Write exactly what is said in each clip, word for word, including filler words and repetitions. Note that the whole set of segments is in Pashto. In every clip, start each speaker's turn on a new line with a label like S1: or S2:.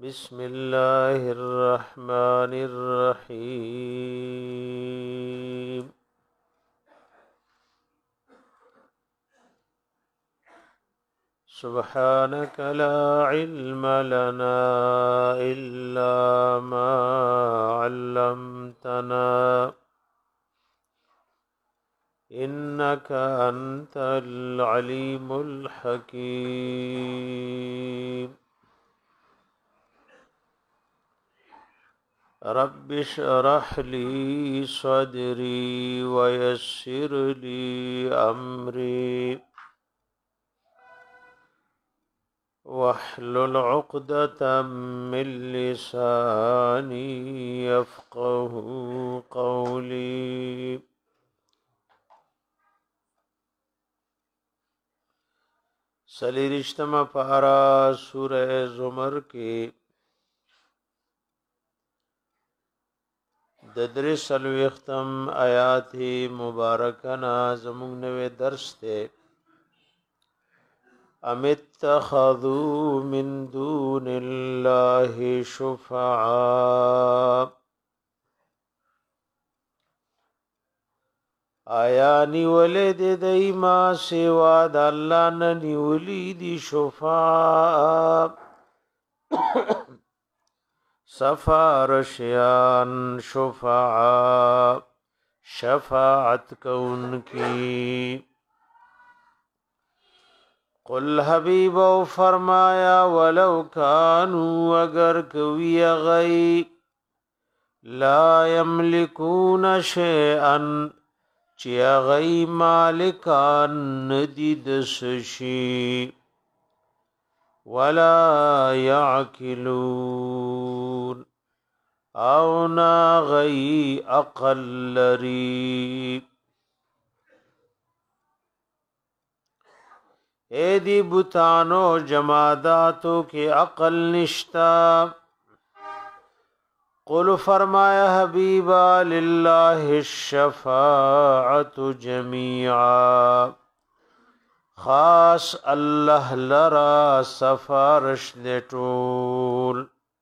S1: بسم الله الرحمن الرحيم سبحانك لا علم لنا إلا ما علمتنا إنك أنت العليم الحكيم رب اشرح لي صدري ويسر لي أمري واحلل عقدة من لساني يفقه قولي سلیرشتم پارا سورہ زمر کے ددر سلوختم آیات مبارکنا زمون نوے درس تے ام اتخذوا من دون اللہ شفعاء آیا نیولی دی دی ما سوا د اللہ نیولی دی شفاء سفارشیان شفاء شفاعت کون کی قل حبیب و فرمایا ولو کانوا اگر کوی غی لا یملکون شیئا چی غی مالکان ندی دسشی ولا یعکلون او نا غی اقل لری اے دی بتانو جماداتو کے عقل نشتا قل فرمایا حبیبا للہ الشفاعت جمیعا خاص اللہ لرا سفارش دے ټول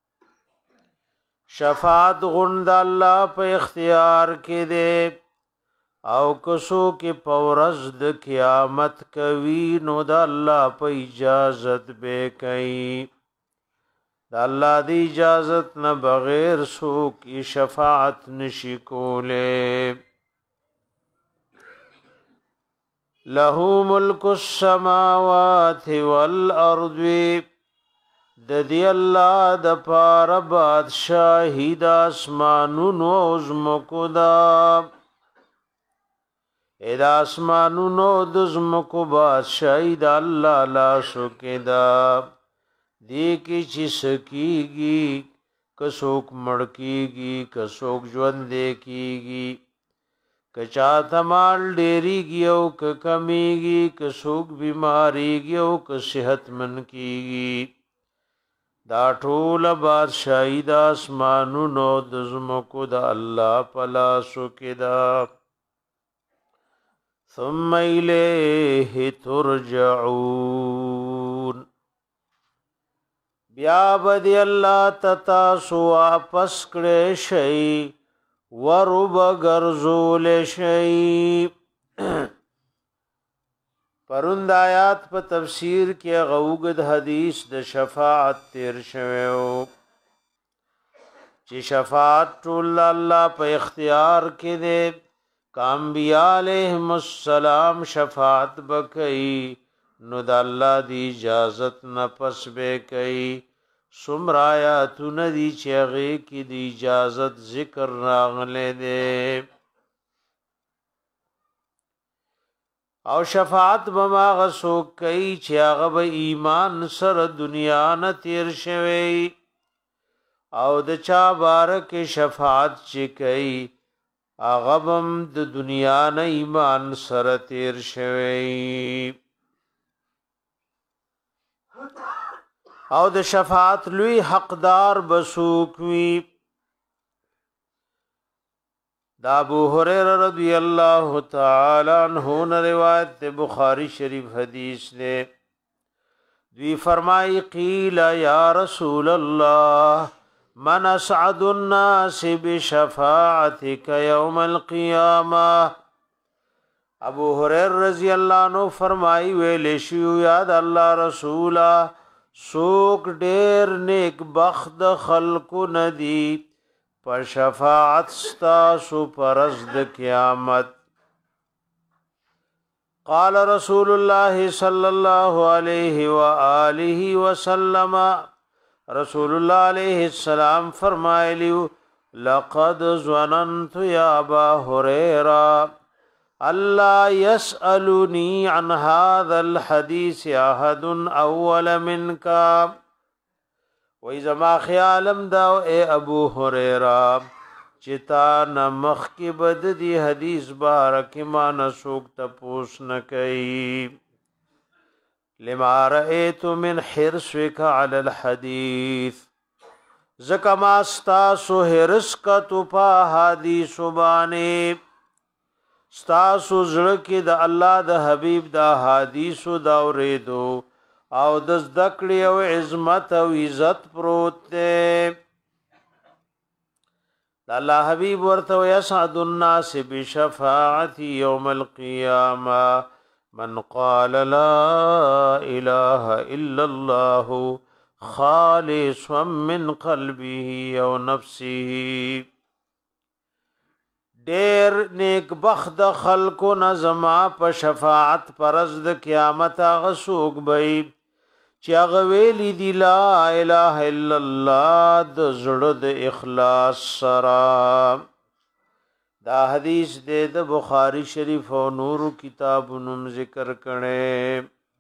S1: شفاعت غند اللہ پہ اختیار کے دے او کسو کی پورز د قیامت کوي نو د الله په اجازت به کوي د الله دی اجازت نه بغیر سو کی شفاعت نشي کوله له ملک السماوات والارض د دی الله د پار بادشاہی د اسمانونو او زمکو دا ادا اسمانونو د زمکو بادشاہی د الله لاسو کې دا دی کی چې سکیږي کڅوک مړکیږي کڅوک ژوند دی کیږي کچا تمال ډیریږي او ک کمیږي کڅوک بیماریږي او ک صحت من کیږي دا ټول بادشاہی د اسمانونو د زمکو د الله پلاسو کې دا ثم الیه ترجعون بیا بدی الله تتاسو واپس کړي شي ورب غرزول شي پروند آیات په تفسیر کې غوګد حدیث د شفاعت تیر شویو چې شفاعت ټول الله په اختیار کې دی کانبیاء علیہم السلام شفاعت بکئی نو د الله دی اجازت نه پس به کئی سمرایات ندی چغه کی دی اجازت ذکر راغله دے او شفاعت بما غسو کئی چغه به ایمان سره دنیا نه تیر شوی او د چا بارک شفاعت چ کئی اغبم د دنیا نه ایمان سره تیر شوی او د شفاعت لوی حقدار بسوک وی دا ابو هريره رضی اللہ تعالی عنہ روایت بخاری شریف حدیث نے دوی فرمای قیل یا رسول الله من اسعد الناس بشفاعتك يوم القيامه ابو هريره رضی الله عنه فرمای ویل شو یاد الله رسولا سوک ډیر نیک بخت خلق ندی پر شفاعت ستاسو پرز د قیامت قال رسول الله صلى الله عليه وآله وسلم رسول الله علیہ السلام فرمایلی لقد ظننت یا ابا هريره الله يسألني عن هذا الحديث احد اول منك واذا ما خیالم دا اے ابو هريره چتا نمخ کی بد دی حدیث بارک ما نسوک تپوس نکئی لما رأيت من حرصك على الحديث زکما استاسو حرص کا تو پا حدیث باندې ستاسو زړه کې د الله د حبیب د حدیثو دا اوریدو او د ذکر او عظمت او عزت پروت دی د الله حبیب ورته یسعد الناس بشفاعت یوم القیامه من قال لا اله الا الله خالصا من قلبه او نفسه ډیر نیک بخت خلکو نظما په شفاعت پرز د قیامت هغه سوق بی چې هغه ویلی دی لا اله الا الله د زړه د اخلاص سره دا حدیث د بخاری شریف او نور کتابونو ذکر کړي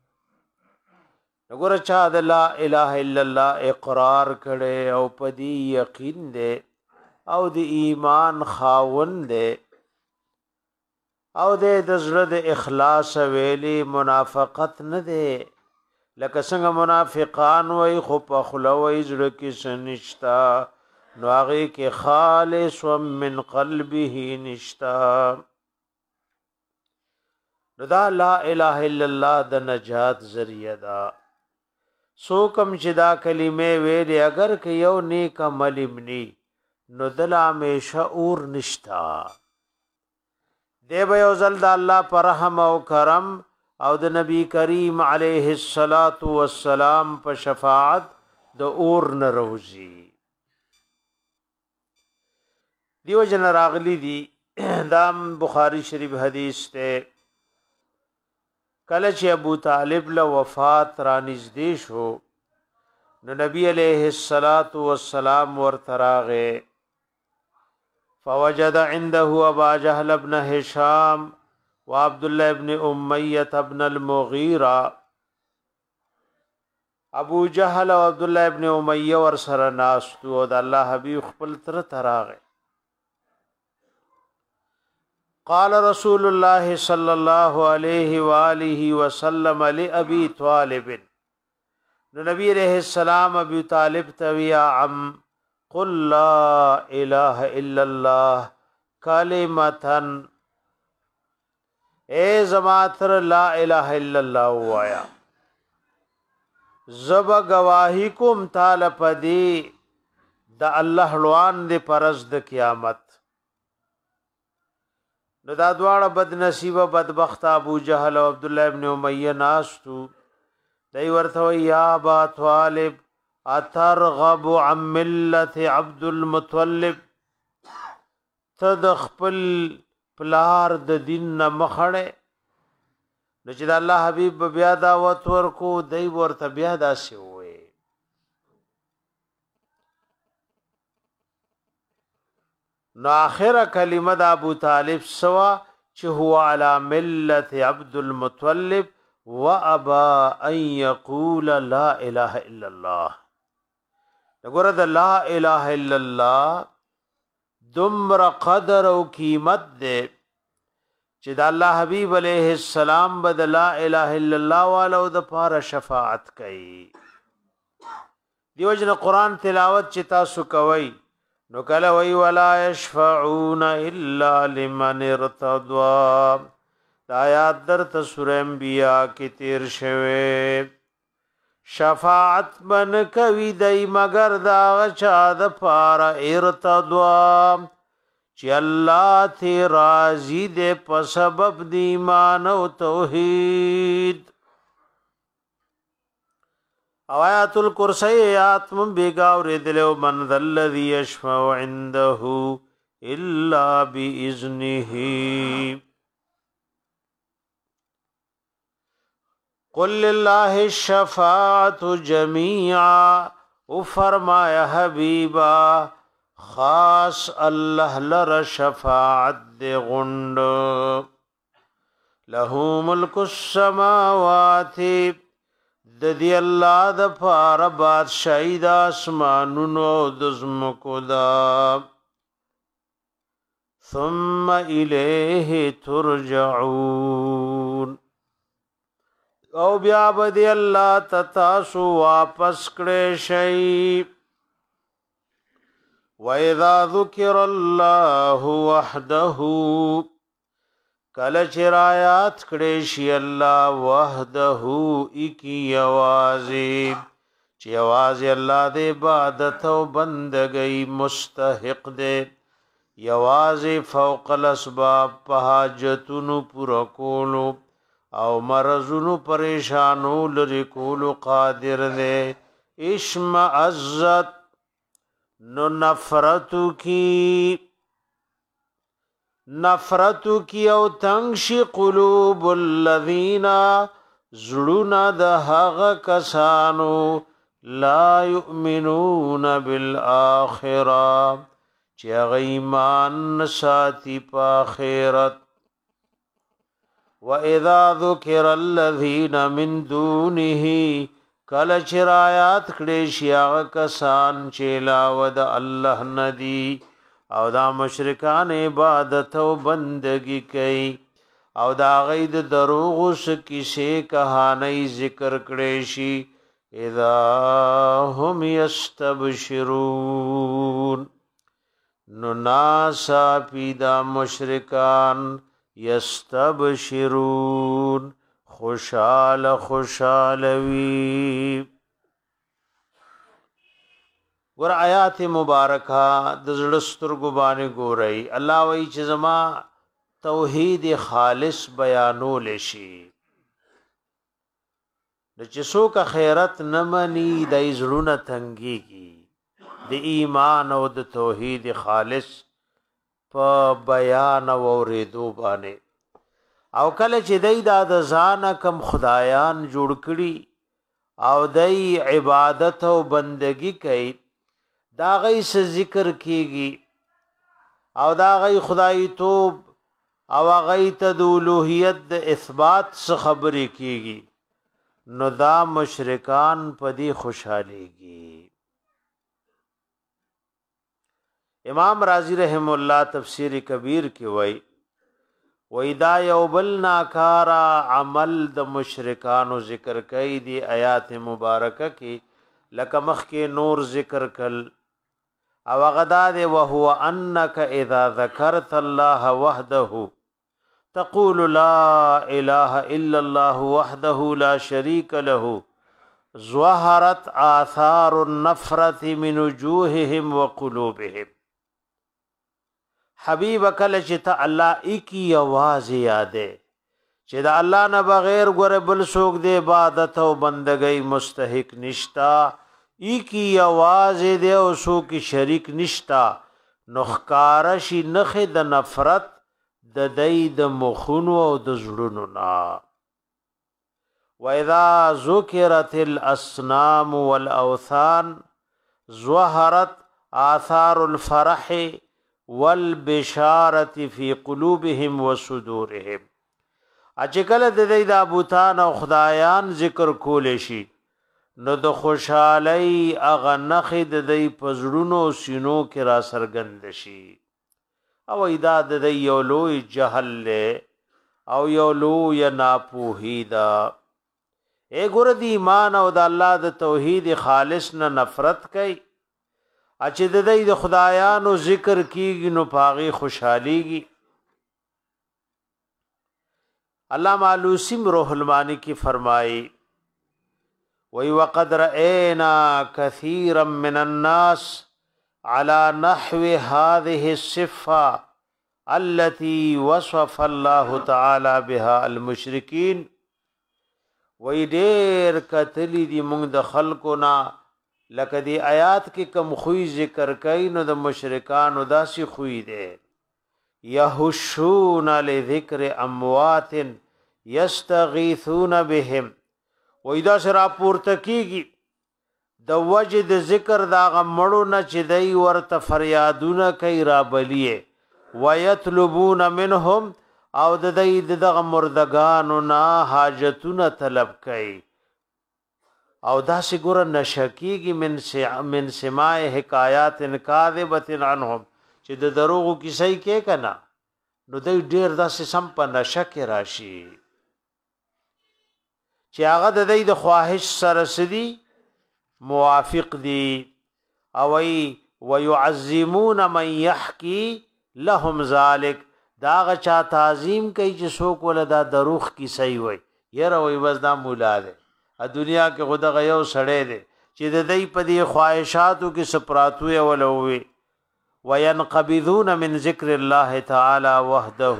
S1: وګوره چا د لا اله الا الله اقرار کړي او پدی یقین دی او د ایمان خاوند دی او د زړه د اخلاص ویلي منافقت نه دی لکه څنګه منافقان وای خو په خله وای زړه کې سنشتا نو هغه کې خالص من قلبه نشتا نو دا لا اله الا الله د نجات ذریعہ دا سو کم چې دا کلمې ویلې اگر که یو نیک عمل منی نو دل همیشه اور نشتا دی به یو ځل د الله پر رحم او کرم او د نبی کریم علیه الصلاۃ والسلام په شفاعت د اور نه روزي دیو جن راغلی دی دام بخاری شریف حدیث ته کله چې ابو طالب له وفات را نږدې شو نو نبی علیہ الصلات والسلام ورتراغه فوجد عنده ابا جهل ابن هشام وعبد الله ابن امیہ ابن المغیرہ ابو جهل او عبد الله ابن امیہ ور سره ناس تو د الله حبیب خپل تر تراغه قال رسول الله صلى الله عليه واله وسلم لابي طالب نبی علیہ السلام ابو طالب تویا عم قل لا اله الا الله کلمتن اے زماتر لا اله الا الله وایا زب گواہی کوم تعالی پدی د الله لوان دی پرز د قیامت نو دا دواړه بد نصیب بدبخت ابو جهل او عبد الله ابن امیہ ناستو دای ورته یا ابا طالب اترغب عن ملت عبد المطلب تدخل پلار د دین نه مخړه نو چې د الله حبیب بیا دعوت ورکو دای ورته بیا داسې وې نو اخره کلمه د ابو طالب سوا چې هو علی ملت عبد المطلب وابا ان يقول لا اله الا الله وګوره د لا اله الا الله دمر قدر او قیمت دے چې د الله حبیب علیہ السلام بد لا اله الا الله والو د پاره شفاعت کوي دیو جن قران تلاوت چې تاسو کوي نو کله وی ولا یشفعون الا لمن ارتضى دا آیات در ته سورہ انبیاء کې تیر شوه شفاعت بن کوي دای مگر دا چا د پارا ارتضوا چې الله ته راضي دې په سبب د ایمان او توحید. آیات الکرسی آیات من بیگاور دلو من ذا الذی یشفع عنده الا باذنه قل لله الشفاعة جميعا. او فرمایا حبیبا خاص الله لر شفاعت دے غند له ملک السماوات د دی الله د پار بادشاہی د اسمانونو د زمکو دا ثم الیه ترجعون. او بیا بدی الله تتاسو واپس کړي شي. وَإِذَا ذُكِرَ اللَّهُ وَحْدَهُ کله چې آیات کړي شي الله وحده اکی یوازي چې یوازي الله د عبادت او بندګۍ مستحق دی، یوازي فوق الاسباب په حاجتونو پوره کولو او مرزونو پریشانو لری کولو قادر دی. اشمعزت نو نفرتو کی نفرتو کی او تنگشی قلوب الذین زړونه د هغه کسانو لا یؤمنون بالآخرة چې هغه ایمان ساتي په آخرت. وَإِذَا ذُكِرَ الَّذِينَ مِن دُونِهِ کله چې آیات کړي شي هغه کسان چې علاوه د الله ندي او دا مشرکان عبادت او بندگی کوي او دا غي د دروغ س کیسه کہانی ذکر کړي شي اذا هم یستبشرون نو ناسا پیدا مشرکان یستبشرون خوشال خوشالوی. ور آیات مبارکہ د زړه سترګو باندې ګورئ. الله وایي چې زما توحید خالص بیانول شي د چې څوک خیرت نه مني د زړونه تنګيږي د ایمان او د توحید خالص په بیان او ورېدو باندې. او کله چې دای د ځان کم خدایان جوړ کړي او دای عبادت او بندگی کوي دا غي س ذکر کیږي او دا غي خدای توب او غي ته د اولوہیت د اثبات څخه خبرې کیږي نو دا مشرکان په دې خوشاليږي. امام رازی رحم الله تفسیر کبیر کې وایي وَإِذَا يَوْبَلْ نَاكَارَ عمل د مشرکانو ذکر کوي دی آیات مبارکه کې لکه مخ کې نور ذکر کل او غدا دی وهو انك اذا ذكرت الله وحده تقول لا اله الا الله وحده لا شريك له ظهرت آثار النفرة من وجوههم وقلوبهم. حبیب کله چې ته الله اکی आवाज یادې چې دا الله نه بغیر ګره بل څوک دی عبادت او بندګۍ مستحق نشتا اکی आवाज دې او څوک شریک نشتا نخکار شي نخ د نفرت د دای د مخونو او د زړونو نا. واذا ذکرت الاصنام والاوثان ظهرت آثار الفرح والبشارت فی قلوبهم وصدورهم. اچکل د دې د ابوتان او خدایان ذکر کول شي نو د خوشحالی اغه نخ د دې پزړونو سینو کې را سرګند شي او ایدا د دې یو لوی جهل له او یو لوی ناپوهی دا. اے ګور دی ایمان او د الله د توحید خالص نه نفرت کوي اچې د دې د خدایانو ذکر کیږي نو پاغي خوشحاليږي. علامہ علوسی روح المانی کی فرمائی وی وقد رأینا کثیرا من الناس على نحو هذه الصفة التي وصف الله تعالى بها المشركين وی ډیر کتلی دی مونږ د خلقنا لکه دی آیات کې کم خوې ذکر کین نو د مشرکانو داسي خوې دی یحشون لذکر اموات یستغیثون بهم وی دا سره پورته کیږي د وجد ذکر دا غمړو نه چې دی ورته فریادونه کوي را بلیه ويطلبون منهم او د دې دغه مردگانو نه حاجتونه طلب کوي او دا سګور نشکیږي من سع من سماع حکایات کاذبه عنهم چې د دروغو کیسې کې کنا نو دوی ډیر داسې سم په نشک راشي چې هغه د دې د خواهش سره سدي موافق دي او وي ويعظمون من يحكي لهم ذلك داغه چا تعظیم کوي چې څوک ولدا دروغ کی صحیح وي یره وي بس دا مولا ده ا دنیا کې خدا غيو سړې ده چې د دې په دې خواهشاتو کې سپراتو ولوي وينقبضون من ذکر الله تعالی وحده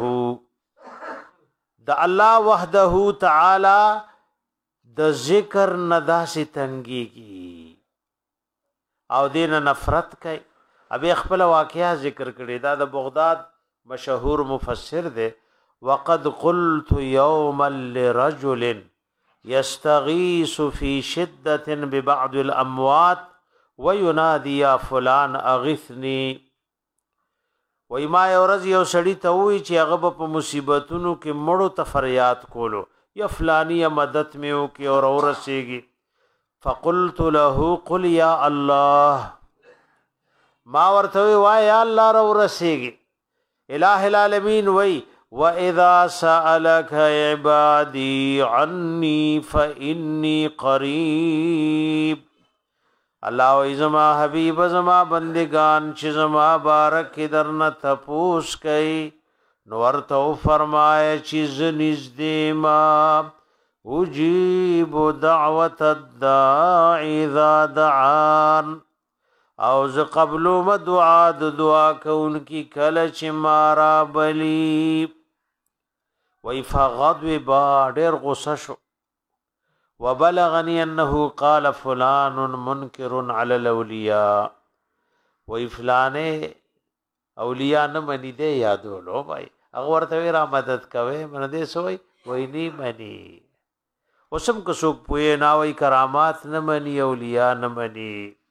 S1: د الله وحده تعالی د ذکر نداسي تنګي کی او دین نفرت کوي ابي خپل واقعیا ذکر کړي دا د بغداد مشهور مفسر ده وقد قلت يوما لرجل يستغيث في شدة ببعض الأموات وينادي يا فلان أغثني وما يورز یو سړی ته وی چې هغه په مصیبتونو کې مړو ته فریاد کولو یا فلانی مدد میو کې اور اورسیږي فقلت له قل يا الله ما ورته وای یا الله را ورسیږي الہ العالمین وی وَإِذَا سَأَلَكَ عِبَادِي عَنِّي فَإِنِّي قَرِيب الله و زما حبیب زما بندگان چې زما بارک درنه تپوس کئ نو ورته فرمایي چې زنږدې ما اجیب دعوت الداعی اذا دعان او ز قبل ما دعا د دعا کوونکی کله چې مارا بلی وی فغضب ډیر غصه شو وبلغني انه قال فلان منكر على الاولیاء وی فلانه اولیاء نه منی دے یادولو بھائی هغه ورته را مدد کوي من دې سوې وی نی منی وسم کو سو پوی نا وی کرامات نه منی اولیاء نه منی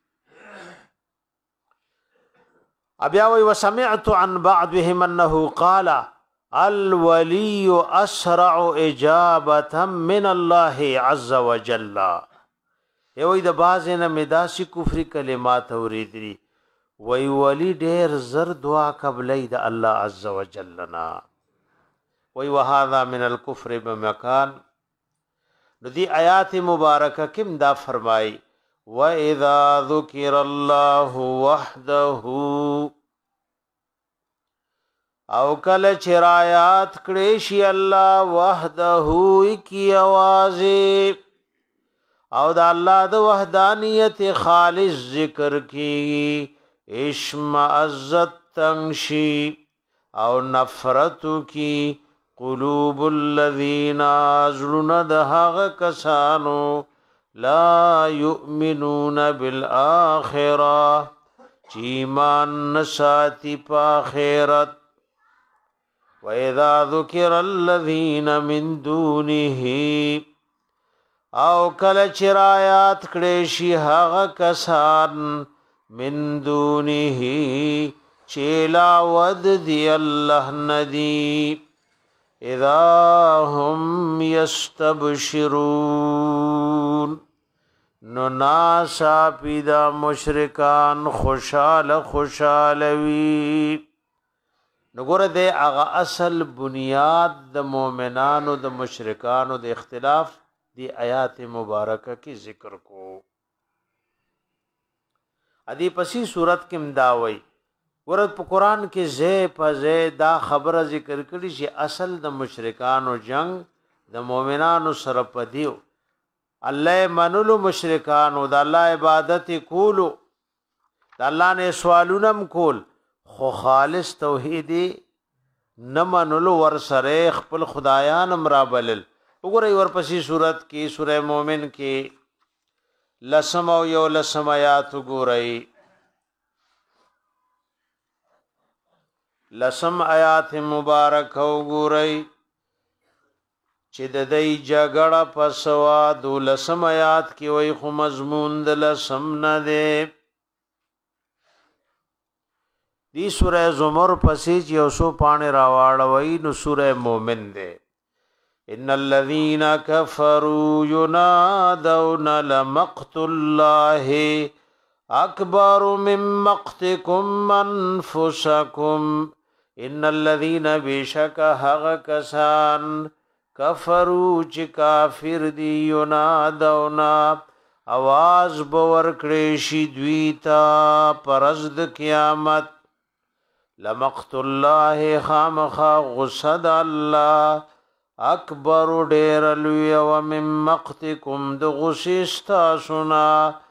S1: ابیا وی وسمعت عن بعضهم انه قال الولي اسرع اجابه من الله عز وجل یوی د بازنه مداسي کفر کلمات اوریدلی وی ولی ډیر زر دعا قبلې د الله عز وجل نا وی وهذا من الكفر بمكان ندی آیات مبارکه کم دا فرمای واذا ذکر الله وحده او کله چرایات کړي شي الله وحده کی आवाज او د الله د وحدانیت خالص ذکر کی اشم عزت تنشی او نفرت کی قلوب الذین ازلون دهغ کسانو لا یؤمنون بالآخرة چیمان نساتی پا خیرت وَإِذَا ذُكِرَ الَّذِينَ مِن دُونِهِ او کله چرایات کړي شي هغه کسان من دونه چلا ود دی الله ندی اذا هم يستبشرون نو ناسا پیدا مشرکان خوشال خوشالوی نګوره د هغه اصل بنیاد د مؤمنانو د مشرکانو د اختلاف دی آیات مبارکه کی ذکر کو ادي پسی صورت کې مداوي ورته په قران کې زه په زه دا خبره ذکر کړي چې اصل د مشرکانو جنگ د مؤمنانو سره پدیو الله منلو مشرکان او د الله عبادت کولو د الله نه سوالونم کول خو خالص توحید نه منلو ور سره خپل خدایان امرابلل وګورئ ورپسې صورت کې سوره مومن کې لسم او یو لسم آیات وګورئ لسم آیات مبارک وګورئ چې د دې جګړه پسوا د لسم آیات کې وای خو مضمون د لسم نه ده دی سوره زمر پسې چې اوسو پانه راواړوي نو سوره مومن ده ان الذين كفروا ينادون لمقت الله اکبر من مقتكم انفسكم ان الذين بشك هغ کسان کفرو چې کافر دی ینادونا आवाज باور کړي شي دوی ته پرز د قیامت لمقت الله خامخ غصد الله اکبر ډیر لوی او من مقتکم د غصستا سنا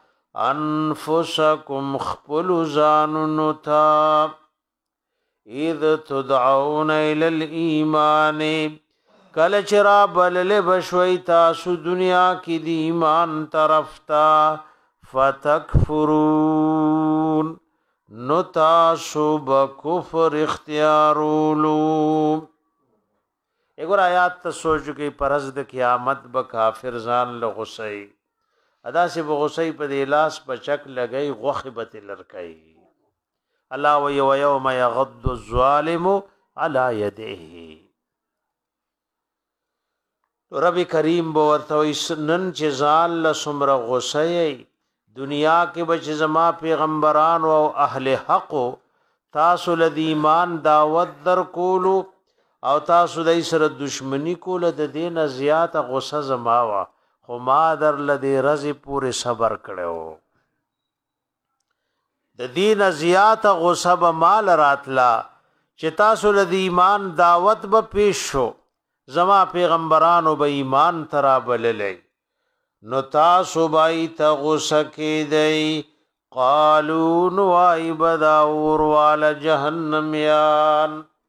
S1: انفسکم خپل ځانونو ته اذ تدعون الى الايمان کل چرا بلل بشوی تاسو دنیا کی دی ایمان طرف تا فتکفرون نو تاسو بکفر اختیارولو ایگور آیات تا سوچو کی پرز د قیامت بکافر زان لغسی ادا سے بغسی پا دیلاس بچک لگئی غخ بتی لرکئی اللہ وی ویوم یغض الظالم علی یده رب کریم بو ورته نن چې ځان له سمره غوسه دنیا کې بچ زما پیغمبران او اهل حق تاسو له ایمان دعوت در کولو او تاسو د سره دشمنی کوله د دین زیات غوسه زما وا خو ما در لدی رزي پورې صبر کړو د دین زیات غوسه به مال راتلا چې تاسو له ایمان دعوت به پیش شو زما پیغمبرانو به ایمان ترا بللی نو تاسو بای تغسکی دی قالو نوائی بداور والا جہنم یان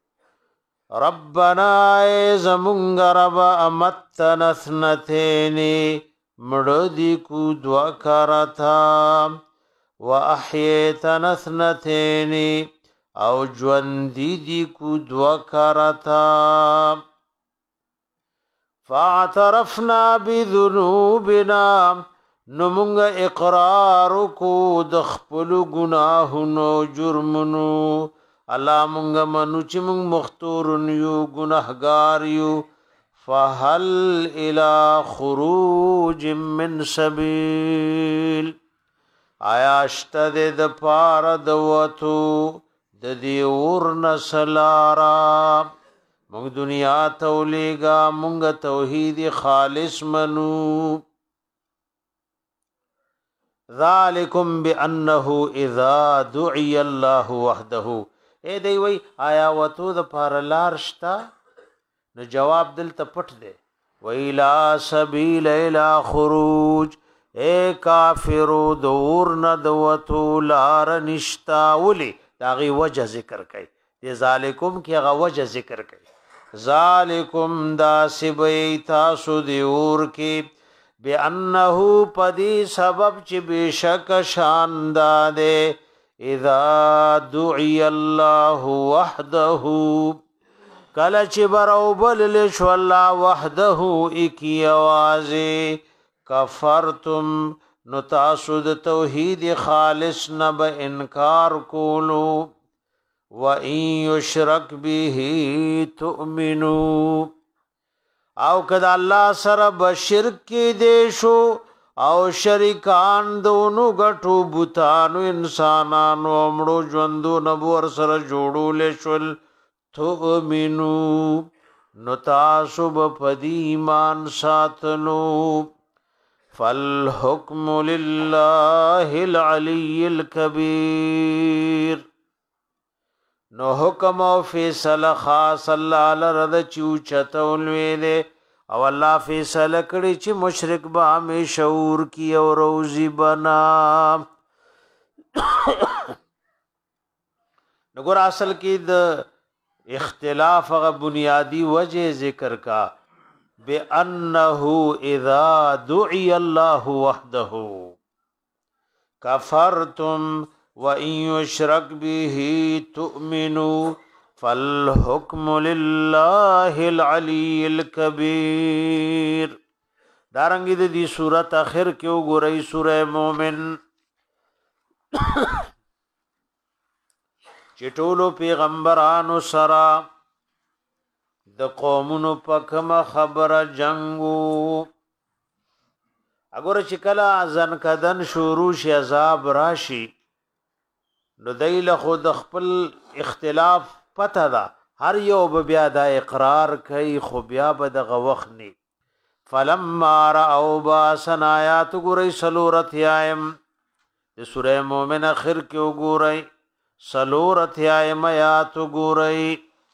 S1: ربنا اے زمونگ رب امتن اثنتینی مردی کو دوا کرتا و احییتن اثنتینی او جوندی دی کو دوا کرتا فاعترفنا بذنوبنا نمونگ اقرار کو دخپل گناہنو جرمنو اللہ مونگ منو چی مونگ مختورن یو گناہگار یو فهل الى خروج من سبیل آیا اشتد د پار دوتو د دیور نسلارا مونږ دنیا تولیگا مونږ توحید خالص منو ذالکم بانه اذا دعی الله وحده اے دی وی آیا وتو د پارلار شتا نو جواب دل ته پټ دی ویلا سبیل الى خروج اے کافرو دور نه دوتو لار نشتا ولی داغي وجه ذکر کړي دی ذالکم کی غ وجه ذکر کړي ذالکم دا سبی تاسو دی اور کی بانه پدی سبب چې بشک شان داده اذا دعی الله وحده کله چې برو بل شو الله وحده اکی اوازه کفرتم نو تاسو د توحید خالص نه به انکار کولو وَإِن يُشْرَكْ بِهِ تُؤْمِنُوا او کدا الله سره بشرک کې دیشو او شریکان دونو غټو بوتانو انسانانو امړو ژوندو نبور سره جوړول شول تؤمنوا نو تاسو په ایمان ساتلو فالحكم لله العلي الكبير نو حکم او فیصله خاص الله لرد چو چتول ویله او الله فیصله کړی چې مشرک به همیشه اور کی او روزي بنا. نګور اصل کې د اختلاف غ بنیادی وجه ذکر کا بانه اذا دعي الله وحده كفرتم وان يشرك به تؤمنوا فالحكم لله العلي الكبير. دارنګ دې سورۃ اخر کې وګورئ سورہ مومن چې ټولو پیغمبرانو سره د قومونو په کومه خبره جنگو. اگر چې کله ځن کدن شروع شي عذاب راشي نو دیل خود خپل اختلاف پته ده هر یو به بیا د اقرار کوي خو بیا به دغه وخت ني. فلما رأوا باسنا آیات ګورئ سلورت یایم د سورې مومن اخر کې وګورئ سلورت یایم آیات ګورئ.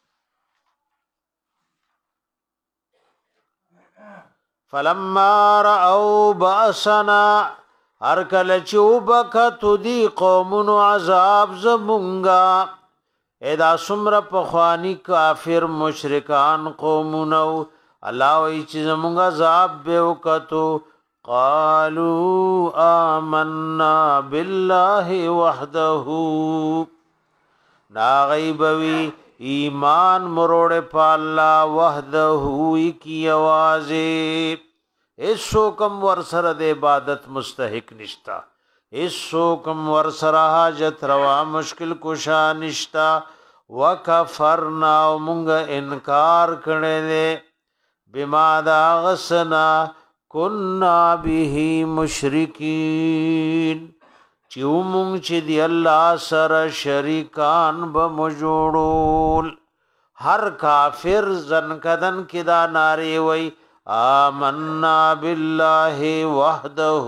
S1: فلما رأوا باسنا هر کله چې وبکتو دی قومونو عذاب زمونږه ادا سمره پخوانی کافر مشرکان قومونو الله وی چې زمونږ عذاب به وکتو قالوا آمنا بالله وحده نا غیبوی ایمان مروڑ پا اللہ وحده کی آوازی ایسو کم ورسر دے عبادت مستحق نشتا ایسو کم ورسر حاجت روا مشکل کشا نشتا وکفرنا ومنگ انکار کرنے دے بما دا غسنا کننا به مشرکین چیو مونږ چې دی الله سره شریکان به مجوړول. هر کافر زن کدن کې دا ناری وی آمنا بالله وحده.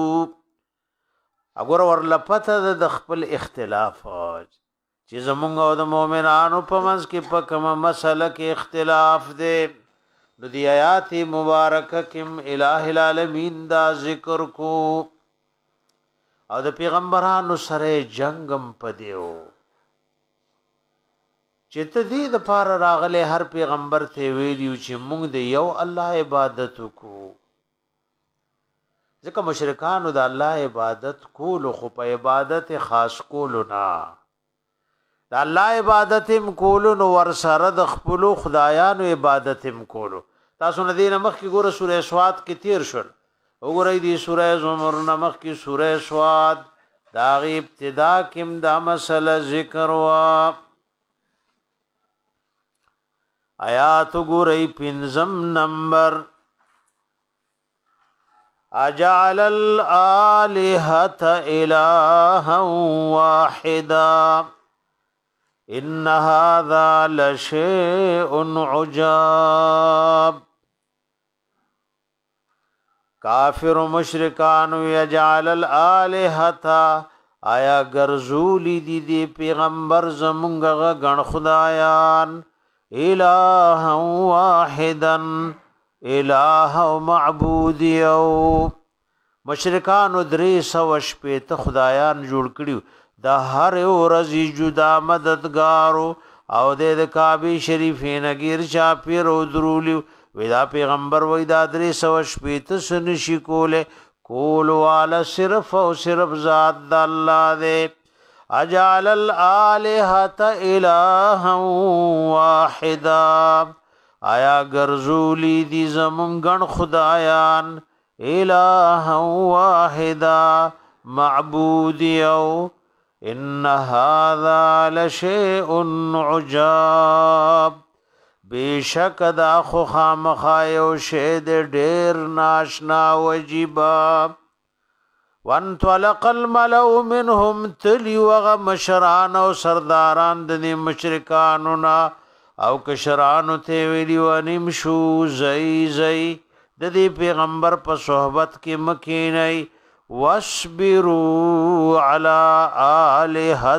S1: اگر ورله پته د خپل اختلافات چې زمونږ او د مؤمنانو په منځ کې په کومه مسله کې اختلاف دی نو دی آیات مبارکه کم الہ العالمین دا ذکر کو او د پیغمبرانو سره جنگم پدیو چې ته دې د پار راغله هر پیغمبر ته ویلیو چې موږ د یو الله عبادت کو. ځکه مشرکانو د الله عبادت کول خو په عبادت خاص کول نه د الله عبادت هم کول نو ور سره د خپل خدایانو عبادت هم کول. تاسو نه دینه مخ کې ګوره سورې سواد کې تیر شول وګورئ دی سورہ زمر نمخ کی سورہ سواد دا غی ابتدا کم دا مسئلہ ذکر وا آیات گورئی پنزم نمبر اجعل الالہت الہا واحدا ان هذا لشیء عجاب. کافر و مشرکان یجعل الالہت آیا گرزولی دی دی پیغمبر زمونگا گن خدایان الہا واحدا الہ و معبودیو. مشرکان دری سوش پیت خدایان جوړ کړیو دا هر ورځی جدا مددگارو او د کعبه شریفین غیر چا پیر او درولیو ودا پیغمبر وای دا درې سو شپیت سنشی کوله کول والا صرف او صرف ذات د الله دې. اجعل الالهه الها واحدا آیا ګرځولی دي زمون ګن خدایان الها واحدا معبود یو. ان هذا لشیء عجاب بیشک دا خو خامخایو شید ډیر ناشنا وجیبا. وانطلق الملو منهم تلی وغ مشران او سرداران د مشرکانو نا او کشرانو ته ویلی ونیم شو زئی زئی د دې پیغمبر په صحبت کې مکینای واصبروا علی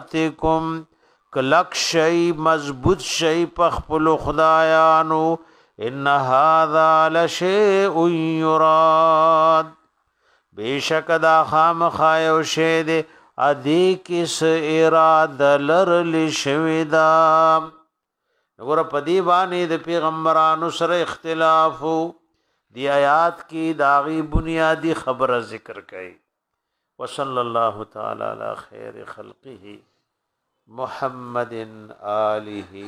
S1: الہتکم کلک شی مضبوط شی پخپل خدایانو ان هذا لشيء يراد بیشک دا خام خایو شه دے ادی کس اراده لرل شوی دا وګوره په دې باندې د پیغمبرانو سره اختلاف دی آیات کی داغي بنیادی خبره ذکر کړي وصلی الله تعالی علی خیر خلقه محمد آله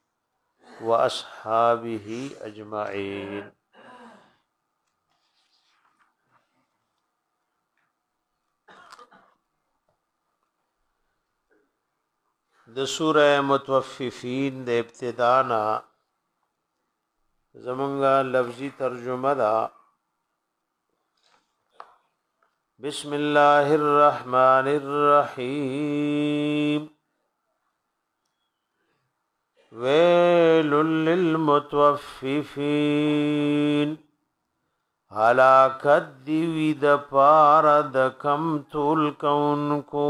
S1: واصحابه اجمعین. د سوره متوففین د ابتدانا زمونږه لفظی ترجمه دا بسم الله الرحمن الرحیم ویل للمتوففین هلاکت دی وی د پار د کم تول کون کو.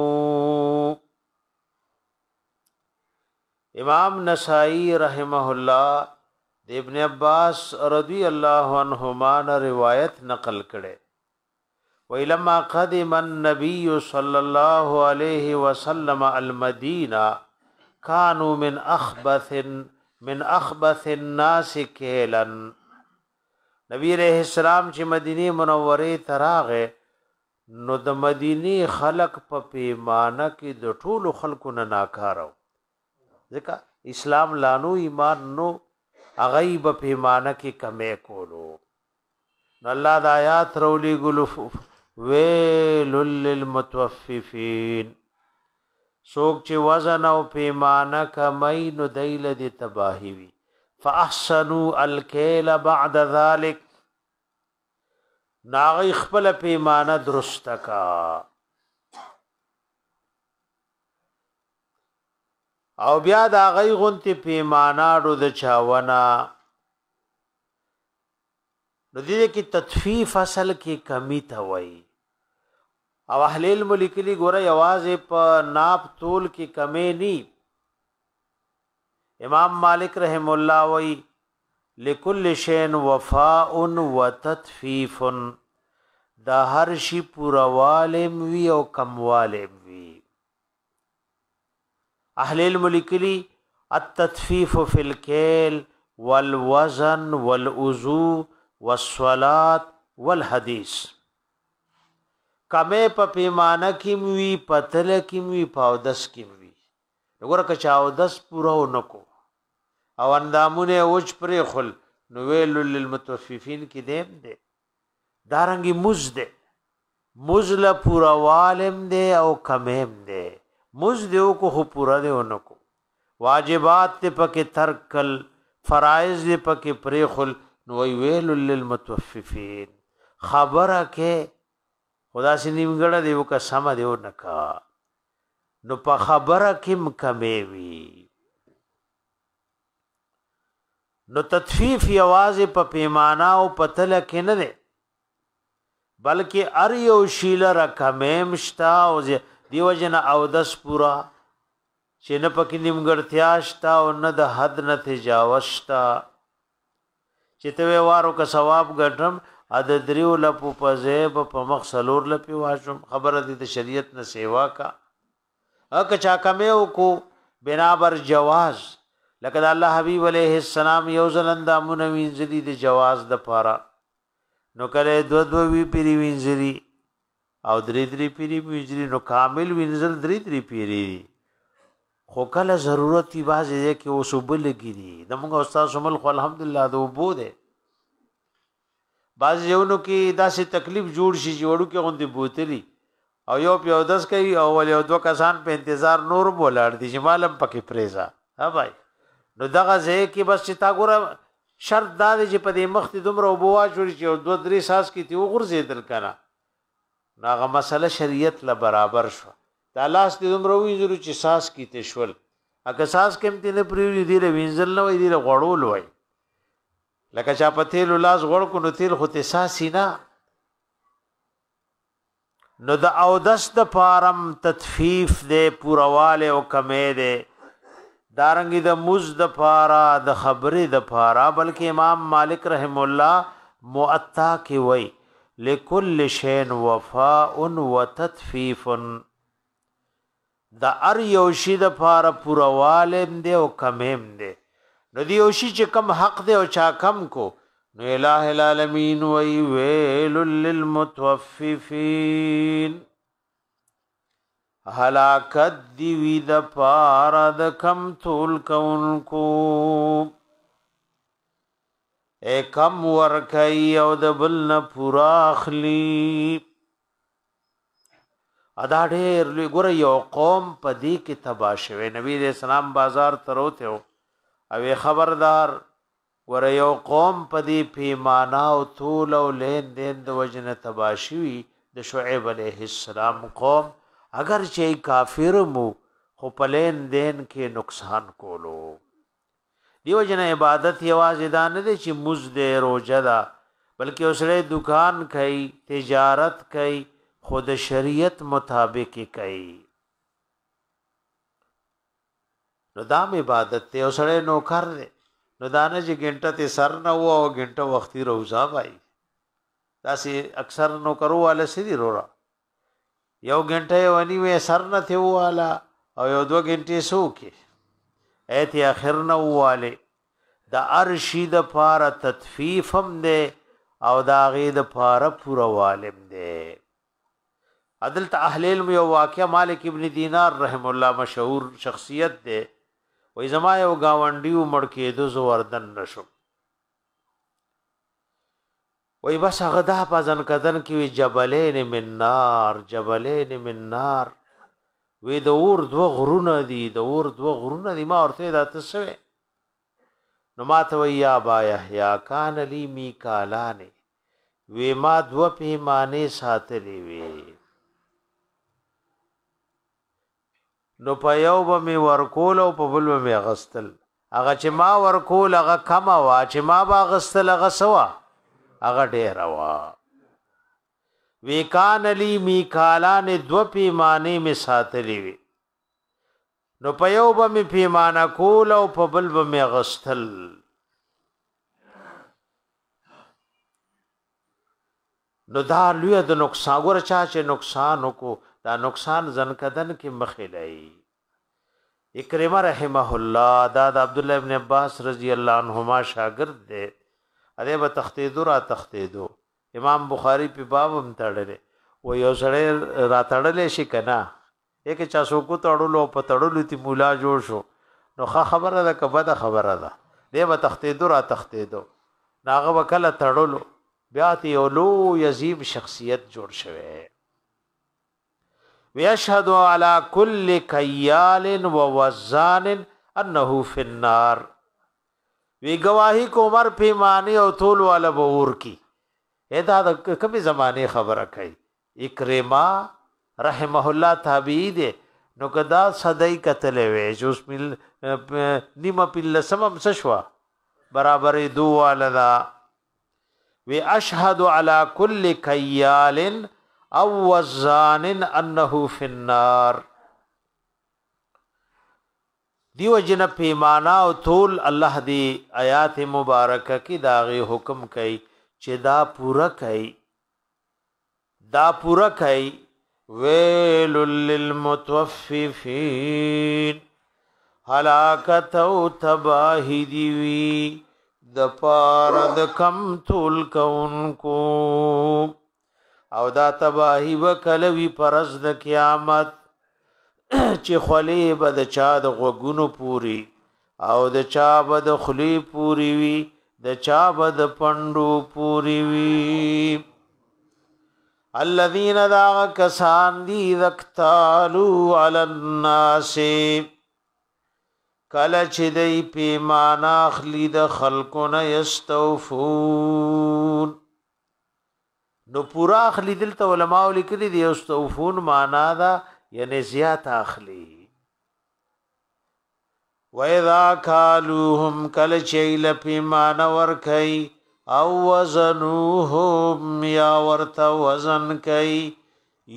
S1: امام نسائی رحمہ اللہ د ابن عباس رضی اللہ عنہما نے روایت نقل کړي وَإِلَمَّا قَدِمَ النَّبِيُّ صلی اللہ علیہ وسلم المدینہ كانوا من اخبث من اخبث الناس كيلا. نبی علیہ السلام چې مدینه منوره تراغه نو د مدینه خلق په پیمانه کې د ټولو خلکو نه ناکارو ځکه اسلام لانو ایمان نو غیب پیمانه کې کمې کولو نو الله د آیات رولي ګلو ویل للمتوففین سوک چې وزن او پیمانه کمای نو دیل دي تباہی وی فاحسنوا الکیل بعد ذلك ناغی خپل پیمانه درست کا او بیا دا غی غنتی پیماناړو د چاونا نو دې کې تطفیف اصل کې کمی ته وای او اهل علم لیکلي ګوره یوازې په ناپ تول کې کمی ني. امام مالک رحم الله وای لكل شيء وفاء وتطفيف دا هر شي پوروالم وی او کموالم وی. اهل علم لیکلی التطفیف فی الکیل والوزن والوضو والصلاة والحدیث کمه په پیمانه کې وی پتل کې وی پاودس کې وی وګوره که چاودس پورا ونکو او اندامونه اوج پرې خل نو ویل للمتوففین کې دیم دے دارنګي مز دے مزل پورا والم دے او کمیم دے مز دیو کو خو پورا دیو نکو واجبات تے پکې ترکل فرائض دے پکې پرې خل نو ویل للمتوففین خبره کې خدا سي نیمګړه دیو کا سم دیو نکا نو په خبره کې مکمې وی. نو تطفیف یوازې په پیمانه او پتل کې نه ده بلکې ار یو شیل رقمیم شتا او دیو جن او دس پورا چې نه پکې نیمګړتیا شتا او نه د حد نه تجاوز شتا چې ته وارو کا ثواب ګټم ا د دریو لپو په زیب په مخ سلور لپی واشم خبره دي د شریعت نه سیوا کا اک چا کمو کو بنا بر جواز لکه الله حبیب علیہ السلام یو زلندا منوین زدی د جواز د پارا نو کله دو دو وی پیری وینځری او درې درې پیری وینځری نو کامل وینځل درې درې پیری خو کله ضرورت دی بازه کې وسوبل کیږي دمغه استاد شمل خو الحمدلله دو بو ده باز یو نو کې داسې تکلیف جوړ شي جوړو کې غوندي بوتلی او یو پیو دس کوي او ول یو دو کسان په انتظار نور بولاړ دي چې مالم پکې پریزا ها بھائی نو دغه ځای کې بس چې تا ګوره شرط دا دی چې په دې مخ ته دومره وبوا جوړ شي او دو درې ساس کې تی وغورځېدل کنه ناغه مسله شریعت له برابر شو دا لاس دې دومره وینځلو چې ساس کې ته شول اګه ساس کې مت نه پریوي دی له وینځل نه وای دی له غړول وای لکه چا په تیل لاس غړ کو نو تیل خو ته ساسي نه نو د او دس د پارم تطفیف دے پورواله او کمې دے دارنګي د مز د پارا د خبرې د پارا بلکې امام مالک رحم الله مؤتا کی وای لكل شین وفاء وتطفیف د ار یوشي د پارا پوروالم دی او کمیم دی نو دی یوشي چې کم حق دی او چا کم کو نو الہ العالمین وی ویل للمتوففین ہلاکت دی وی د پارا د کم تول کونکو اے کم ورکی او د بلن پورا اخلی ادا ډېر لوی ګوره یو قوم په دې کې تباه شوی نبی علیہ السلام بازار تروته او خبردار ګوره یو قوم په دې پیمانه او طول او لین دین د وجنه تباه شوی د شعیب علیہ السلام قوم اگر چې کافر مو خو پلین دین کې نقصان کولو دیو جن عبادت یوازې دا نه دی چې مزد روزه ده بلکې اوسره دکان کوي تجارت کوي خود شریعت مطابق کوي نو دام عبادت ته اوسره نوکر دی نو دانه چې ګنټه ته سر نه وو او ګنټه وختي روزه وای داسې اکثر نوکرو والا سړي رورا یو ګنټه ونی وې سر نه ته والا او یو دو ګنټې سو کې ایت اخر نه واله د ارشی د پاره تطفیفم ده او دا غي د پاره پورا والم ده عدل ته اهل علم یو واقعا مالک ابن دینار رحم الله مشهور شخصیت ده وای زما یو گاونډیو مړ کېدو زو وردن نشم وای بس هغه د پازن کدن کې جبلین من نار جبلین من نار وی د اور دو غرونه دي د اور دو غرونه دي ما ورته دا تسوي نو ما ته وی یا با یحیا کان لی میکالانه وی ما دو پیمانه ساتلې وی نو په یو به می ورکول او په بل به می غستل هغه چې ما ورکول هغه کما وا چې ما با غستل هغه سوا هغه ډیر وا وی کان لی میکالان دو پیمانه می ساتلی وی نو په یو به می پیمانه کول او په بل به می غستل نو دا لوی د نقصان ګور چا چې نقصان کو دا نقصان زن کدن کې مخلای اکرمه رحمه الله دا د عبد الله ابن عباس رضی الله عنهما شاگرد دی اده به تختیدو را تختیدو امام بخاری په باب هم تړلې و یو سره را تړلې شي کنه یک چا سو کو تړلو په تړلو تی مولا جوړ شو نو خبره ده کبه ده خبره ده دی به تختیدو را تختیدو ناغه وکله تړلو بیا تی اولو یزیم شخصیت جوړ شوه ويشهد على كل كيال ووزان انه في النار وی گواہی کو عمر پیمانی او طول والا بور کی ادا کمی زمانے خبره کوي اکرما رحمه الله تابعی دے نو کدا صدای قتل وی جوس مل نیمه پل سمم سشوا برابر دو والا وی اشهد على كل كيال او وزان انه في النار دیو جن پیمانا او طول الله دی آیات مبارکه کی داغي حکم کوي چې دا پورا کوي دا پورا کوي ویل للمتوففین هلاکت او تباہی دی وی د پار د کم طول کونکو او دا تباہی وکلوی پرز د قیامت چې خلی به د چا د غوګونو پوری او د چا به د خلی پوری وی د چا به د پندو پوری وی الذين دا کسان دی ذکتالو علی الناس کله چې دی پیمانا خلی د خلقونه یستوفون نو پورا اخلی دلته علماء لیکلي دي استوفون معنا دا یعنی زیات اخلی و اذا کالوهم کل چیل پیمان ور کئی او وزنوهم یا ورت وزن کئی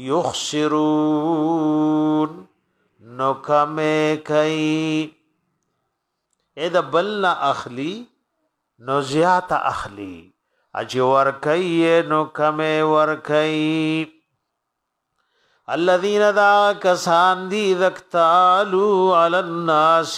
S1: یخسرون نو کم کئی اې د بل نه اخلي نو زیات اخلي اج ور کوي نو کمه ور کوي الذين ذا کسان دي ذکتالو علی الناس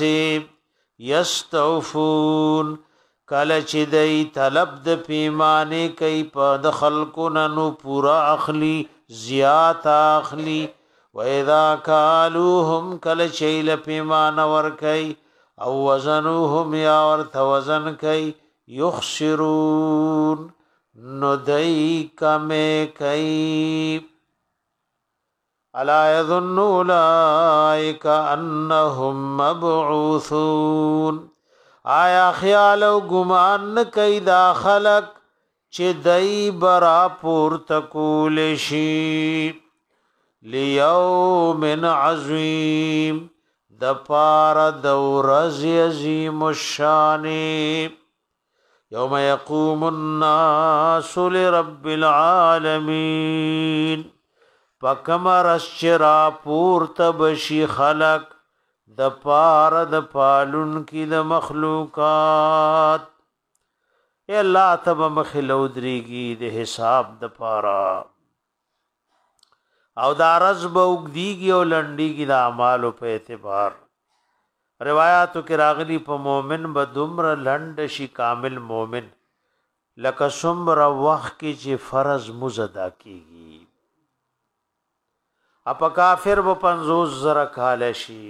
S1: یستوفون کله چې دی طلب د پیمانه کوي په د خلکو نو پورا اخلي زیات اخلي و اذا کالوهم کله چې ل پیمانه ور کوي او وزنوهم یا ورته وزن کوي یخسرون نو دای کمه کوي الا يظن اولئک انهم مبعوثون آیا خیال او ګمان کوي دا خلق چې دای برا پور تکول شي لیوم عظیم د پار د ورځ عظیم الشان یوم یقوم الناس لرب العالمین پکمر اشرا پور تبشی خلق د پار د پالون کی د مخلوقات اے الله تب مخلو دریږي د حساب د پارا او دا رز بوګ دیږي او لنډيږي د اعمالو په اعتبار روایتو کې راغلي په مؤمن به دومره لنډ شي کامل مؤمن لکه څومره وخت کې چې فرض مزدا کیږي اپا کافر به پنځوس زره کال شي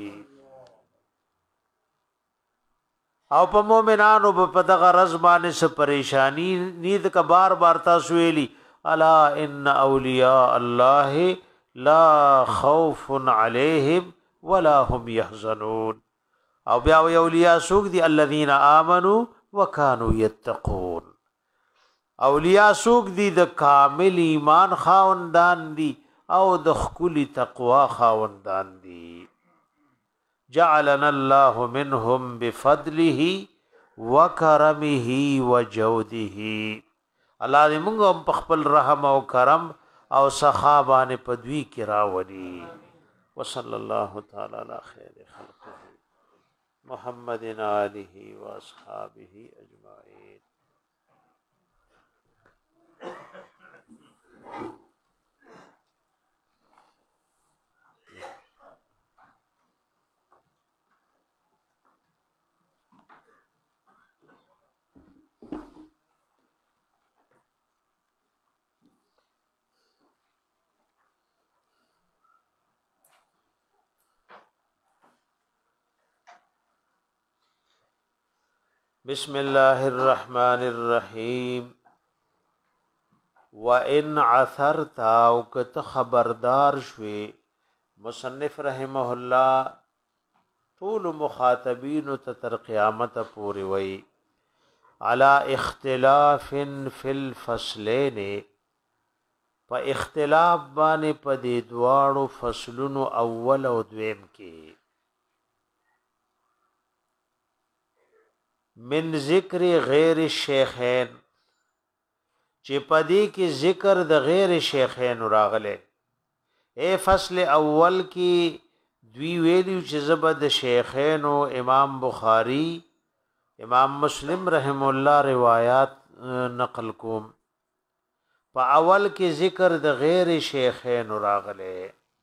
S1: او په مؤمنانو په دغه رز باندې څه پریشانی نید کا بار بار تاسو ویلي الا ان اولیاء الله لا خوف عليهم ولا هم يحزنون او بیا وی اولیاء سوق دي الذين امنوا وكانوا يتقون اولیاء سوق دي د کامل ایمان خاوندان دي او د خکلی تقوا خاوندان دي جعلنا الله منهم بفضله وكرمه وجوده الله دې موږ په خپل رحم او کرم او سخا باندې پدوی کې راولي وصلی الله تعالی علی خیر خلقه محمد آله و اصحابه اجمعین بسم الله الرحمن الرحیم وان عثرت او کت خبردار شوي مصنف رحمه الله طول مخاطبین تر قیامت پوری وی على اختلاف فی الفصلین په اختلاف باندې په دې دواړو فصلونو اول او دویم کې من ذکر غیر الشیخین چې پدې کې ذکر د غیر شیخین راغله اے فصل اول کې دوی ویلو چې زبد شیخین او امام بخاری امام مسلم رحم الله روایات نقل کوم په اول کې ذکر د غیر شیخین راغله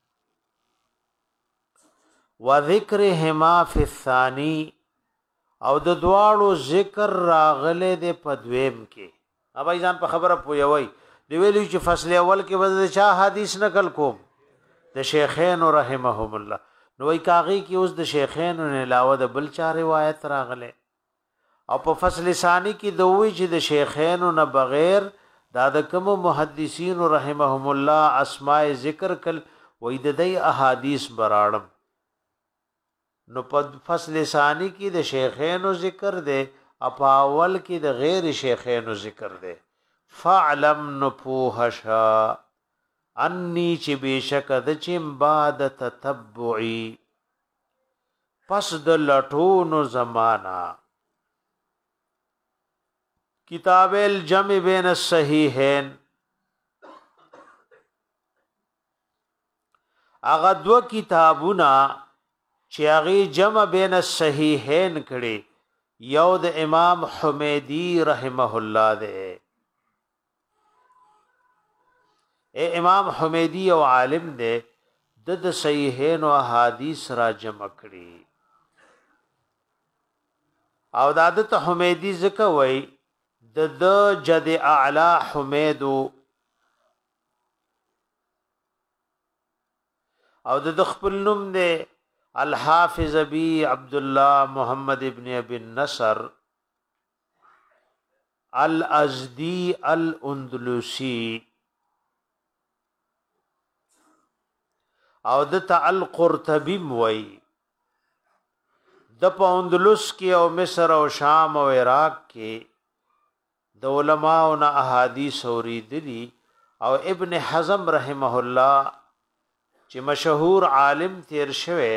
S1: و ذکرهما فی الثانی او د دواړو ذکر راغله د پدویم کې ابا ځان په خبره پویوي دی ویلو چې فصل اول کې وځي چا حدیث نقل کوم د شیخین رحمهم الله نو وی کاغي کې اوس د شیخین نه علاوه د بل چا روایت راغله او په فصل ثانی کې دوی چې د شیخین نه بغیر دا د کوم محدثین رحمهم الله اسماء ذکر کل وې د دې احادیث براړم نو په فصل ثانی کې د شیخینو ذکر دی اپا اول کې د غیر شیخینو ذکر دی فعلم نپوهشا انی چې بشک د چم بعد تتبعی پس د لټونو زمانہ کتاب الجمع بین الصحیحین اغه دو کتابونه چې هغه جمع بین الصحیحین کړي یو د امام حمیدی رحمه الله ده. اے امام حمیدی او عالم ده د د صحیحین او احادیث را جمع کړي او د عادت حمیدی ذکر وای د د جد اعلی حمید او د خپل نوم ده الحافظ ابي عبد الله محمد ابن ابي النصر الازدي الاندلسي او د تعال قرطبي موي د پوندلس کې او مصر او شام او عراق کې د علماء او احادیث اوریدلی او ابن حزم رحمه الله چې مشهور عالم تیر شوه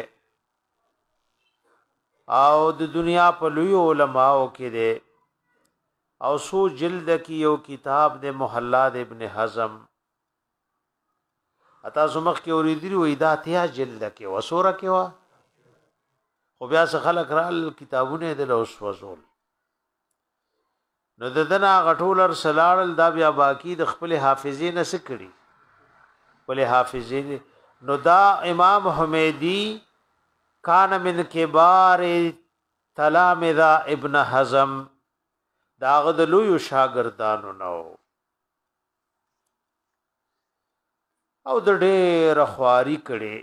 S1: او د دنیا په لوی علماء کې ده او سو جلد کې یو کتاب د محلات ابن حزم اتا زمخ کې اوریدلی وې دا ته جلد کې وسوره کې وا خو بیا څه خلک رال کتابونه د اوس وزول نو ددنا غټولر سلال دا بیا باقی د خپل حافظین سکړي خپل حافظین نو دا امام حمیدی کان من کبار تلامذه ابن حزم داغه د لوی شاګردانو نو او د ډېر خواري کړي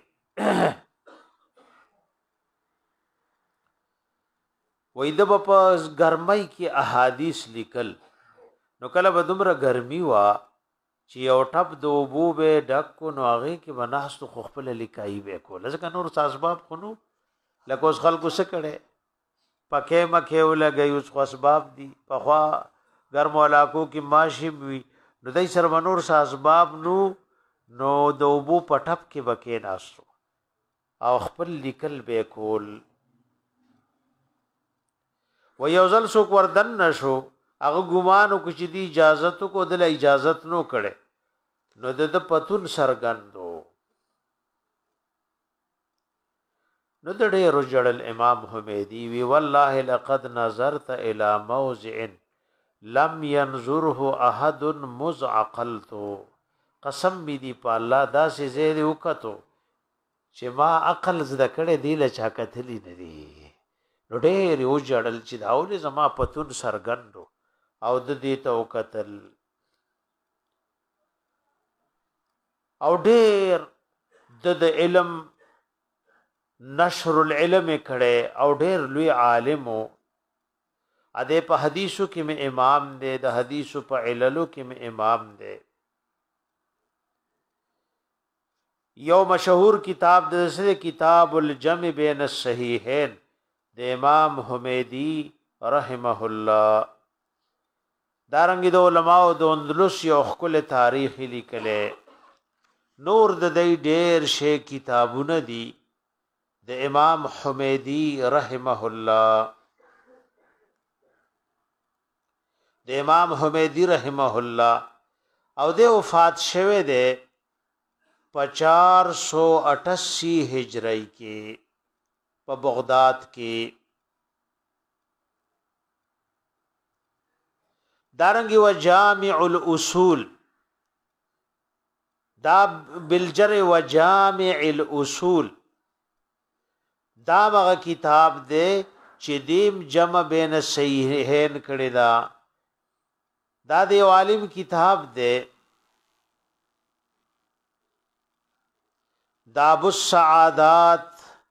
S1: وې د په ګرمۍ کې احادیث لیکل نو کله به دومره ګرمي وا چې یو ټپ د وبو به ډکو نو هغه کې بناست خو خپل لیکای به کول ځکه نور اسباب خونو لکه اوس خلکو څه کړي پکې مکه ولګي اوس خو اسباب دي په خوا ګرم علاقو کې ماشي وي نو دای سره نور اسباب نو نو د وبو پټپ کې بکې ناسو او خپل لیکل به کول و یوزل سو وردن نشو هغه ګمانو کو چې دی اجازه کو دل اجازه نو کړي نو د پتون سرګندو نو د ډېر جړل امام حمیدی وی والله لقد نظرت الى موضع لم ينظره احد مزعقلت قسم می دی په الله دا سي زید وکتو چې ما عقل زده کړي دی له چا کتلی نه دی نو ډېر یو جړل چې داول زما پتون سرګندو او د دې ته وکتل او ډېر د د علم نشر العلم کړه او ډېر لوی عالم او اده په حدیثو کې می امام دی د حدیثو په عللو کې می امام دی یو مشهور کتاب د سره کتاب الجمع بین الصحیحین د امام حمیدی رحمه الله دارنګ د علماء د اندلس یو خپل تاریخ لیکله نور د دې ډېر شی کتابونه دي د امام حمیدی رحمه الله د امام حمیدی رحمه الله او د وفات شوه ده په چار سو اٹھاسی هجری کې په بغداد کې دارنګي و جامع الاصول دا بالجر و جامع الاصول دا هغه کتاب دی چې دیم جمع بین صحیحین کړي دا دا دی عالم کتاب دی داب السعادات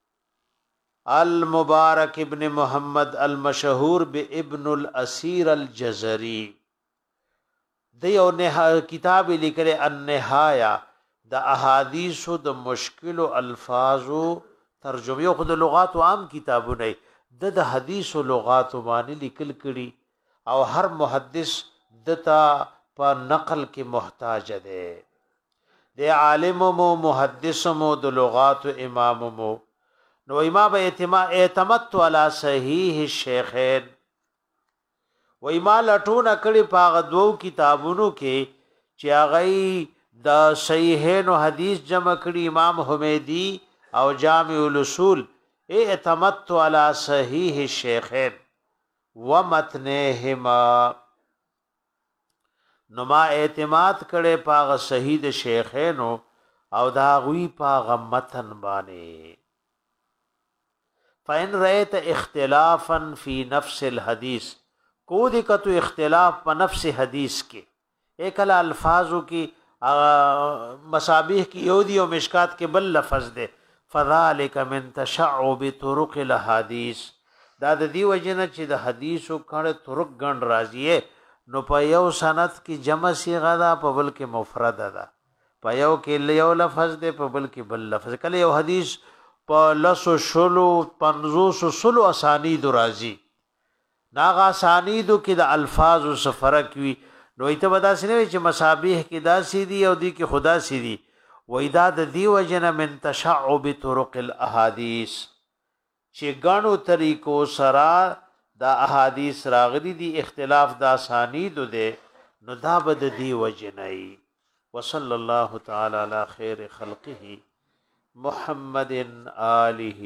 S1: المبارک ابن محمد المشهور بابن الاسیر الجزری دی او نه کتاب لیکره النهايه د احادیث د مشکل الفاظ ترجمه یو خود لغات او عام کتابونه د د حدیث او لغات باندې لیکل کړي او هر محدث دتا په نقل کې محتاج دی د عالم مو محدث مو د لغات امام مو نو امام اعتمدت علی صحیح الشیخین و ایما لټونه کړي په غدو کتابونو کې چې هغه د صحیحین او حدیث جمع کړي امام حمیدی او جامع الاصول اعتمدت علی صحیح الشیخین ومتنهما نو ما اعتماد کړي پاغه شهید شیخینو او دا غوی پاغه متن باندې فین رأیت اختلافا فی نفس الحدیث کو دکتو اختلاف په نفس حدیث کې ایکل الفاظو کې مصابیح کی یو دی او مشکات کې بل لفظ ده فذلک من تشعب طرق الحدیث دا د دی وجنه چې د حدیثو کړه طرق ګڼ راځي نو په یو سند کې جمع صيغه ده په بل کې مفرد ده په یو کې یو لفظ ده په بل کې بل لفظ کله یو حدیث په لسو شلو پنځوسو سلو اسانید راځي ناغه اسانیدو کې د الفاظو سفرک وي نو ایته ودا سینه چې مصابیح کې دا سیدی او دی کې خدا سیدی وېدا د دی وجنه من تشعب طرق الاحاديث چې غانو طریقو سرا دا احادیث راغلي دي اختلاف دا اسانید ده نو دا بد دی وجنه وصلی الله تعالی علی خیر خلقه محمد آله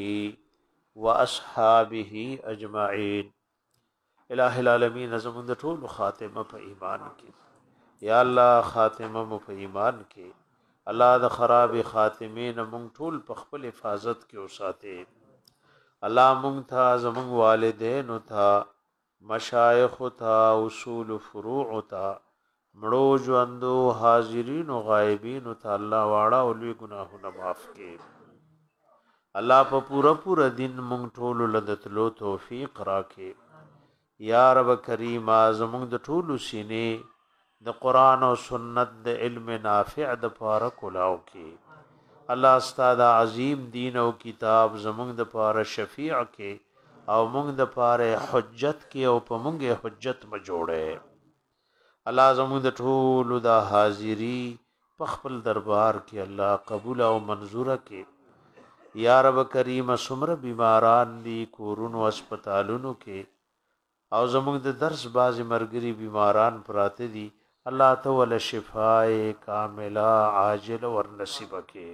S1: واصحابه اجمعین الہ العالمین زمون د ټول خاتمه په ایمان کې یا الله خاتمه مو په ایمان کې الله د خراب خاتمین مونږ ټول په خپل حفاظت کې اوساته الله مونږ ته زمون والدین او ته مشایخ او ته اصول فروع او ته مړو ژوندو حاضرین او غایبین او ته الله واړه او لوی ګناهونه معاف کړي الله په پورا پورا دین مونږ ټول لدتلو توفیق راکړي یا رب کریم زمونږ د ټولو سینې د قران او سنت د علم نافع د پاره کولاو کې الله استاد عظیم دین او کتاب زمونږ د پاره شفیع کې او مونږ د پاره حجت کې او په مونږه حجت ما جوړه الله زمونږ د ټولو د حاضری په خپل دربار کې الله قبول او منظور کې یا رب کریم سمره بیماران دي کورونو هسپتالونو کې او زمونږ د درس باز مرګري بیماران پراته دي الله ته ول شفاء کامله عاجل ور نصیب کې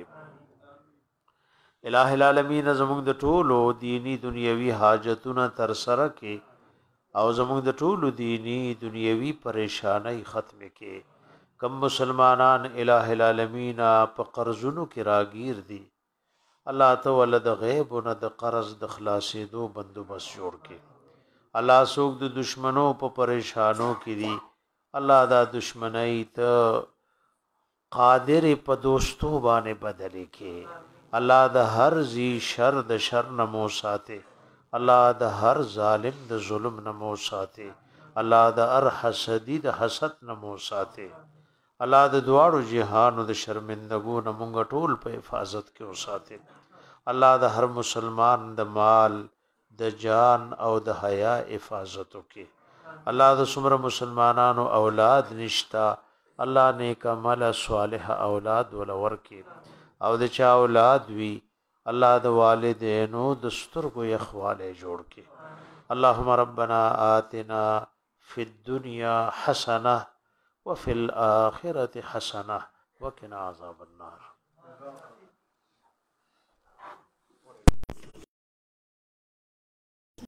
S1: الہ العالمین زمونږ د ټولو دینی دنیوي حاجتونه تر سره کې او زمونږ د ټولو دینی دنیوي پریشانای ختم کې کم مسلمانان الہ العالمین په قرضونو کې راگیر دي الله ته ول د غیب او د قرض د خلاصېدو بندوبست جوړ کې الله سوق د دشمنو په پریشانو کې دي الله دا دشمنی ته قادر په دوستو باندې بدلې کې الله د هر زی شر د شر نمو ساته الله د هر ظالم د ظلم نمو ساته الله د هر حسدی د حسد نمو ساته الله د دواړو جهانو د شرمندګو نمونږ ټول په حفاظت کې وساته الله د هر مسلمان د مال د جان او د حیا حفاظت وکي الله د څومره مسلمانانو اولاد نشتا الله نیک عمل صالح اولاد ول ورکي او د چا اولاد وی الله د والدینو د سترګو یخواله جوړ کی اللهم ربنا آتنا فی الدنيا حسنه وفي الاخره حسنه وقنا عذاب النار